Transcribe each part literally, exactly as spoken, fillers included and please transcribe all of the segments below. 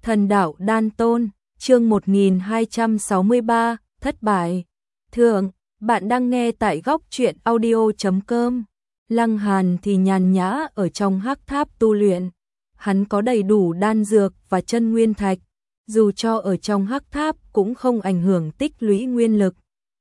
Thần đạo đan tôn, chương một nghìn hai trăm sáu mươi ba, thất bại. Thượng, bạn đang nghe tại góc truyện audio chấm com. Lăng Hàn thì nhàn nhã ở trong hắc tháp tu luyện. Hắn có đầy đủ đan dược và chân nguyên thạch, dù cho ở trong hắc tháp cũng không ảnh hưởng tích lũy nguyên lực.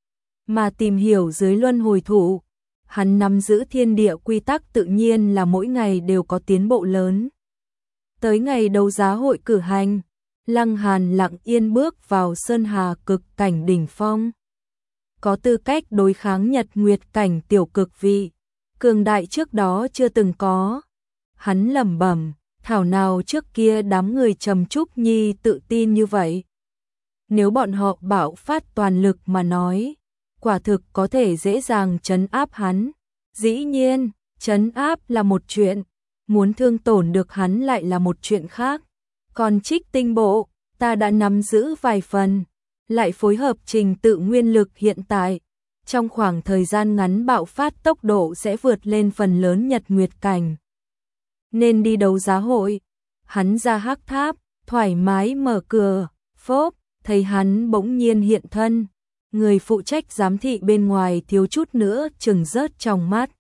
Mà tìm hiểu dưới luân hồi thụ, hắn nắm giữ thiên địa quy tắc tự nhiên là mỗi ngày đều có tiến bộ lớn. Tới ngày đấu giá hội cử hành, Lăng Hàn lặng yên bước vào sơn hà cực cảnh đỉnh phong. Có tư cách đối kháng nhật nguyệt cảnh tiểu cực vị, cường đại trước đó chưa từng có. Hắn lẩm bẩm, thảo nào trước kia đám người Trầm Trúc Nhi tự tin như vậy. Nếu bọn họ bạo phát toàn lực mà nói, quả thực có thể dễ dàng trấn áp hắn. Dĩ nhiên, trấn áp là một chuyện, muốn thương tổn được hắn lại là một chuyện khác. Còn trích tinh bộ, ta đã nắm giữ vài phần, lại phối hợp trình tự nguyên lực hiện tại. Trong khoảng thời gian ngắn bạo phát tốc độ sẽ vượt lên phần lớn nhật nguyệt cảnh. Nên đi đấu giá hội, hắn ra hắc tháp, thoải mái mở cửa, phốp, thấy hắn bỗng nhiên hiện thân. Người phụ trách giám thị bên ngoài thiếu chút nữa chừng rớt trong mắt.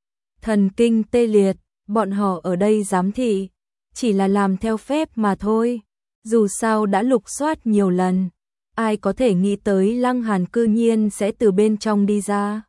Thần kinh tê liệt, bọn họ ở đây giám thị, chỉ là làm theo phép mà thôi. Dù sao đã lục soát nhiều lần, ai có thể nghĩ tới Lăng Hàn cư nhiên sẽ từ bên trong đi ra.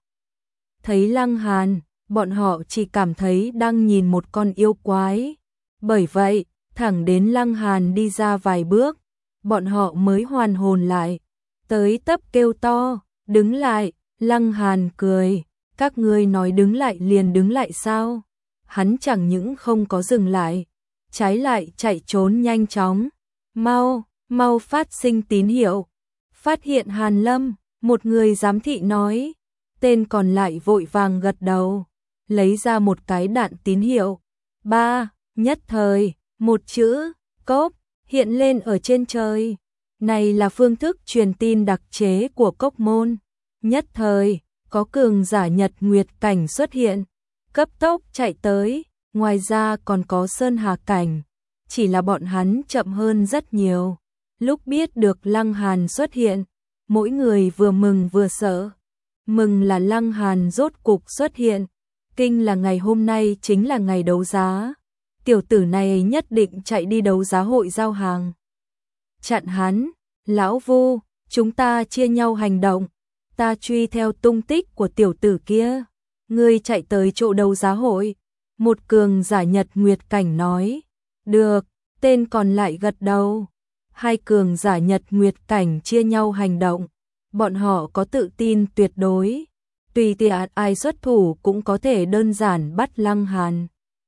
Thấy Lăng Hàn, bọn họ chỉ cảm thấy đang nhìn một con yêu quái. Bởi vậy, thẳng đến Lăng Hàn đi ra vài bước, bọn họ mới hoàn hồn lại. Tới tấp kêu to, đứng lại. Lăng Hàn cười, các ngươi nói đứng lại liền đứng lại sao? Hắn chẳng những không có dừng lại, trái lại chạy trốn nhanh chóng. Mau, mau phát sinh tín hiệu. Phát hiện Hàn Lâm, một người giám thị nói. Tên còn lại vội vàng gật đầu, lấy ra một cái đạn tín hiệu. Ba, nhất thời, một chữ, cốc, hiện lên ở trên trời. Này là phương thức truyền tin đặc chế của Cốc Môn. Nhất thời, có cường giả nhật nguyệt cảnh xuất hiện, cấp tốc chạy tới, ngoài ra còn có sơn hà cảnh, chỉ là bọn hắn chậm hơn rất nhiều. Lúc biết được Lăng Hàn xuất hiện, mỗi người vừa mừng vừa sợ. Mừng là Lăng Hàn rốt cục xuất hiện, kinh là ngày hôm nay chính là ngày đấu giá. Tiểu tử này nhất định chạy đi đấu giá hội giao hàng. Chặn hắn, lão Vu, chúng ta chia nhau hành động, ta truy theo tung tích của tiểu tử kia. Ngươi chạy tới chỗ đấu giá hội. Một cường giả nhật nguyệt cảnh nói. Được, tên còn lại gật đầu. Hai cường giả nhật nguyệt cảnh chia nhau hành động. Bọn họ có tự tin tuyệt đối. Tùy tiện ai xuất thủ cũng có thể đơn giản bắt Lăng Hàn.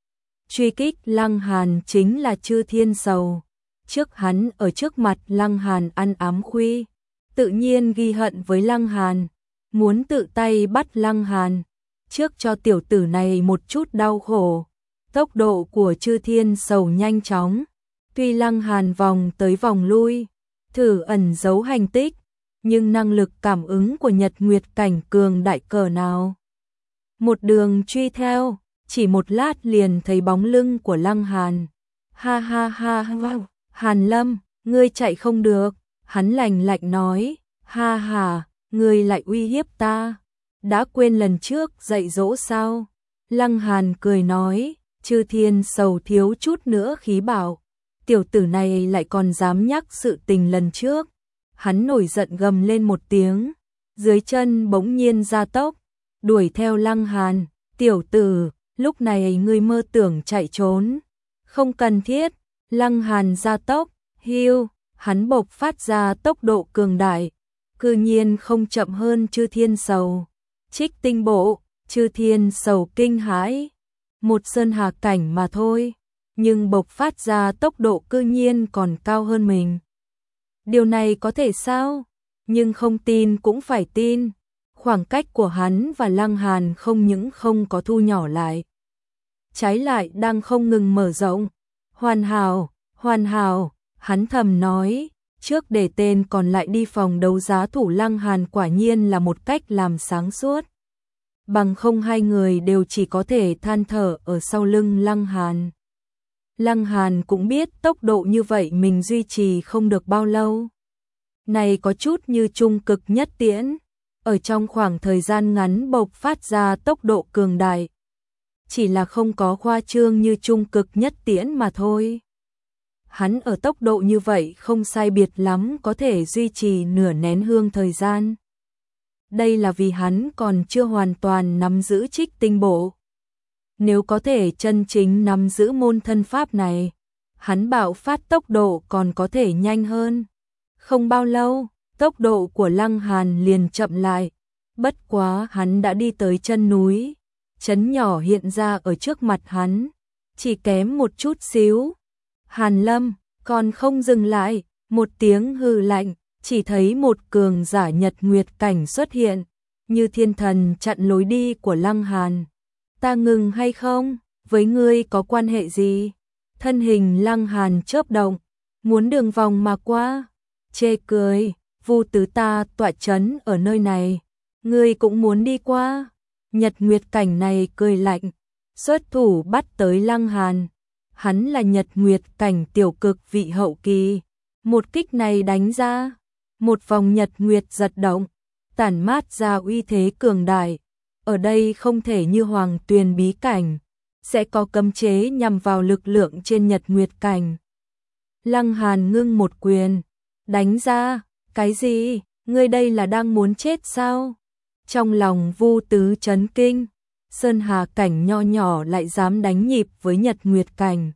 Truy kích Lăng Hàn chính là Chư Thiên Sầu. Trước hắn ở trước mặt Lăng Hàn ăn ám khuy, tự nhiên ghi hận với Lăng Hàn, muốn tự tay bắt Lăng Hàn, trước cho tiểu tử này một chút đau khổ. Tốc độ của Chư Thiên Sầu nhanh chóng, tuy Lăng Hàn vòng tới vòng lui, thử ẩn giấu hành tích, nhưng năng lực cảm ứng của nhật nguyệt cảnh cường đại cỡ nào. Một đường truy theo, chỉ một lát liền thấy bóng lưng của Lăng Hàn. Ha ha ha ha. Hàn Lâm, ngươi chạy không được, hắn lạnh lạnh nói. Ha ha, ngươi lại uy hiếp ta, đã quên lần trước dạy dỗ sao? Lăng Hàn cười nói. Chư Thiên Sầu thiếu chút nữa khí bảo, tiểu tử này lại còn dám nhắc sự tình lần trước. Hắn nổi giận gầm lên một tiếng, dưới chân bỗng nhiên gia tốc, đuổi theo Lăng Hàn. Tiểu tử, lúc này ngươi mơ tưởng chạy trốn, không cần thiết. Lăng Hàn gia tốc, hiu, hắn bộc phát ra tốc độ cường đại, cư nhiên không chậm hơn Chư Thiên Sầu. Trích tinh bộ, Chư Thiên Sầu kinh hãi, một sơn hà cảnh mà thôi, nhưng bộc phát ra tốc độ cư nhiên còn cao hơn mình. Điều này có thể sao? Nhưng không tin cũng phải tin. Khoảng cách của hắn và Lăng Hàn không những không có thu nhỏ lại, trái lại đang không ngừng mở rộng. Hoàn hảo, hoàn hảo, hắn thầm nói, trước để tên còn lại đi phòng đấu giá thủ Lăng Hàn quả nhiên là một cách làm sáng suốt. Bằng không hai người đều chỉ có thể than thở ở sau lưng Lăng Hàn. Lăng Hàn cũng biết tốc độ như vậy mình duy trì không được bao lâu. Này có chút như trung cực nhất tiễn, ở trong khoảng thời gian ngắn bộc phát ra tốc độ cường đại. Chỉ là không có khoa trương như trung cực nhất tiễn mà thôi. Hắn ở tốc độ như vậy không sai biệt lắm có thể duy trì nửa nén hương thời gian. Đây là vì hắn còn chưa hoàn toàn nắm giữ Trích Tinh Bộ. Nếu có thể chân chính nắm giữ môn thân pháp này, hắn bạo phát tốc độ còn có thể nhanh hơn. Không bao lâu, tốc độ của Lăng Hàn liền chậm lại. Bất quá hắn đã đi tới chân núi. Trấn nhỏ hiện ra ở trước mặt hắn, chỉ kém một chút xíu. Hàn Lâm còn không dừng lại, một tiếng hừ lạnh, chỉ thấy một cường giả Nhật Nguyệt cảnh xuất hiện, như thiên thần chặn lối đi của Lăng Hàn. Ta ngừng hay không? Với ngươi có quan hệ gì? Thân hình Lăng Hàn chớp động, muốn đường vòng mà qua. Chê cười, Vu tứ ta tọa trấn ở nơi này, ngươi cũng muốn đi qua. Nhật Nguyệt cảnh này cười lạnh, xuất thủ bắt tới Lăng Hàn. Hắn là Nhật Nguyệt cảnh tiểu cực vị hậu kỳ. Một kích này đánh ra, một vòng Nhật Nguyệt giật động, tản mát ra uy thế cường đại. Ở đây không thể như Hoàng Tuyền bí cảnh, sẽ có cấm chế nhằm vào lực lượng trên Nhật Nguyệt cảnh. Lăng Hàn ngưng một quyền, đánh ra, cái gì? Ngươi đây là đang muốn chết sao? Trong lòng Vu Tứ chấn kinh, Sơn Hà cảnh nho nhỏ lại dám đánh nhịp với Nhật Nguyệt cảnh.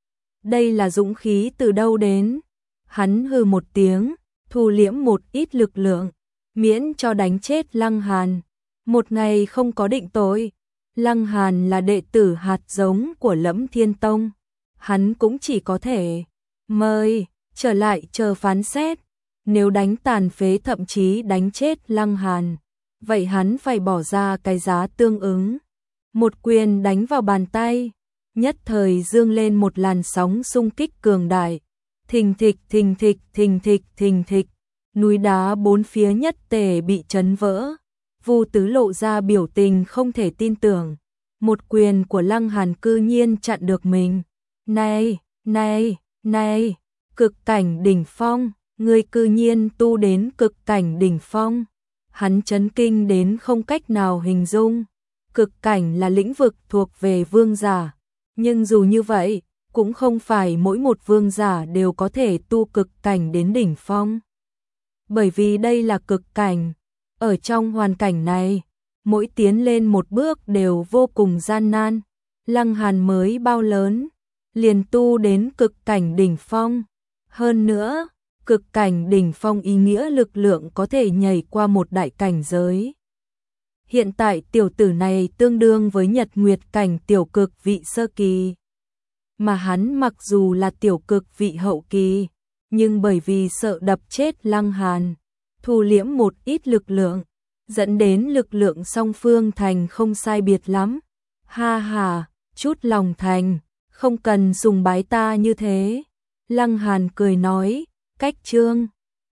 Đây là dũng khí từ đâu đến? Hắn hừ một tiếng, thu liễm một ít lực lượng, miễn cho đánh chết Lăng Hàn. Một ngày không có định tội. Lăng Hàn là đệ tử hạt giống của Lẫm Thiên Tông, hắn cũng chỉ có thể mời trở lại chờ phán xét. Nếu đánh tàn phế thậm chí đánh chết Lăng Hàn, vậy hắn phải bỏ ra cái giá tương ứng. Một quyền đánh vào bàn tay, nhất thời dương lên một làn sóng xung kích cường đại. Thình thịch, thình thịch, thình thịch, thình thịch, núi đá bốn phía nhất tề bị chấn vỡ. Vu Tứ lộ ra biểu tình không thể tin tưởng. Một quyền của Lăng Hàn cư nhiên chặn được mình. Này, này, này, cực cảnh đỉnh phong, ngươi cư nhiên tu đến cực cảnh đỉnh phong. Hắn chấn kinh đến không cách nào hình dung. Cực cảnh là lĩnh vực thuộc về vương giả, nhưng dù như vậy, cũng không phải mỗi một vương giả đều có thể tu cực cảnh đến đỉnh phong. Bởi vì đây là cực cảnh, ở trong hoàn cảnh này, mỗi tiến lên một bước đều vô cùng gian nan. Lăng Hàn mới bao lớn, liền tu đến cực cảnh đỉnh phong. Hơn nữa, cực cảnh đỉnh phong ý nghĩa lực lượng có thể nhảy qua một đại cảnh giới. Hiện tại tiểu tử này tương đương với Nhật Nguyệt cảnh tiểu cực vị sơ kỳ. Mà hắn mặc dù là tiểu cực vị hậu kỳ, nhưng bởi vì sợ đập chết Lăng Hàn, thu liễm một ít lực lượng, dẫn đến lực lượng song phương thành không sai biệt lắm. Ha ha, chút lòng thành, không cần sùng bái ta như thế. Lăng Hàn cười nói, cách trương.